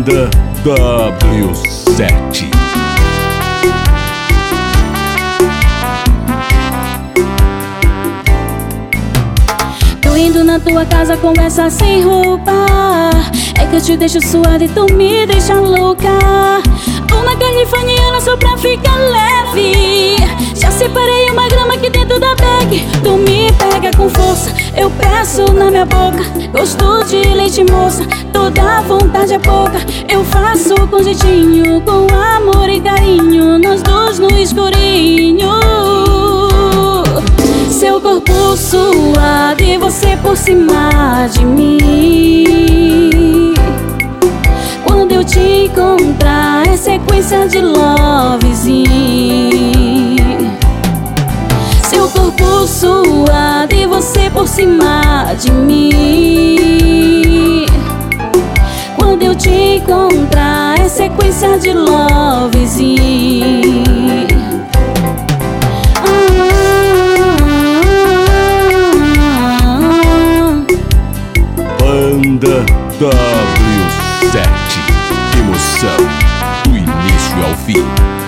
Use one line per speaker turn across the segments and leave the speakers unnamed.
Banda W7.
Tô indo na tua casa, conversa sem roupa. É que eu te deixo suada e tu me deixa louca. Tô na californiana só pra ficar leve. Já separei uma grama aqui dentro da bag. Tu me pega com força, eu peço na minha boca. Gosto de leite moça, toda vontade é pouca. Eu faço com jeitinho, com amor e carinho, nós dois no escurinho. Seu corpo suado e você por cima de mim. Quando eu te encontrar é sequência de lovezinho. Seu corpo suado e você por cima de mim. Quando eu te encontrar é sequência de lovezinho.
Banda W7. Emoção do início ao fim.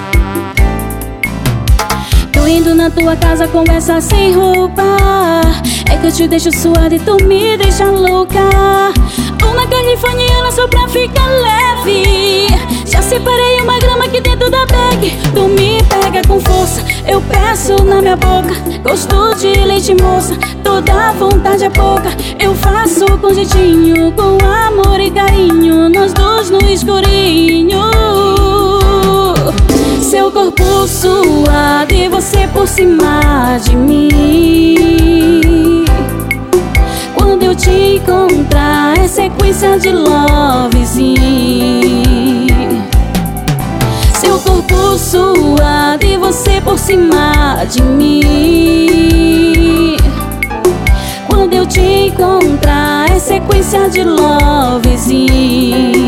Tô indo na tua casa, conversa sem roupa. É que eu te deixo suada e tu me deixa louca. Tô na californiana só pra ficar leve. Já separei uma grama aqui dentro da bag. Tu me pega com força, eu peço na minha boca. Gosto de leite moça, toda vontade é pouca. Eu faço com jeitinho, com amor e carinho, nós dois no escurinho. Seu corpo suado e você por cima de mim. Quando eu te encontrar é sequência de lovezinho. Seu corpo suado e você por cima de mim. Quando eu te encontrar é sequência de lovezinho.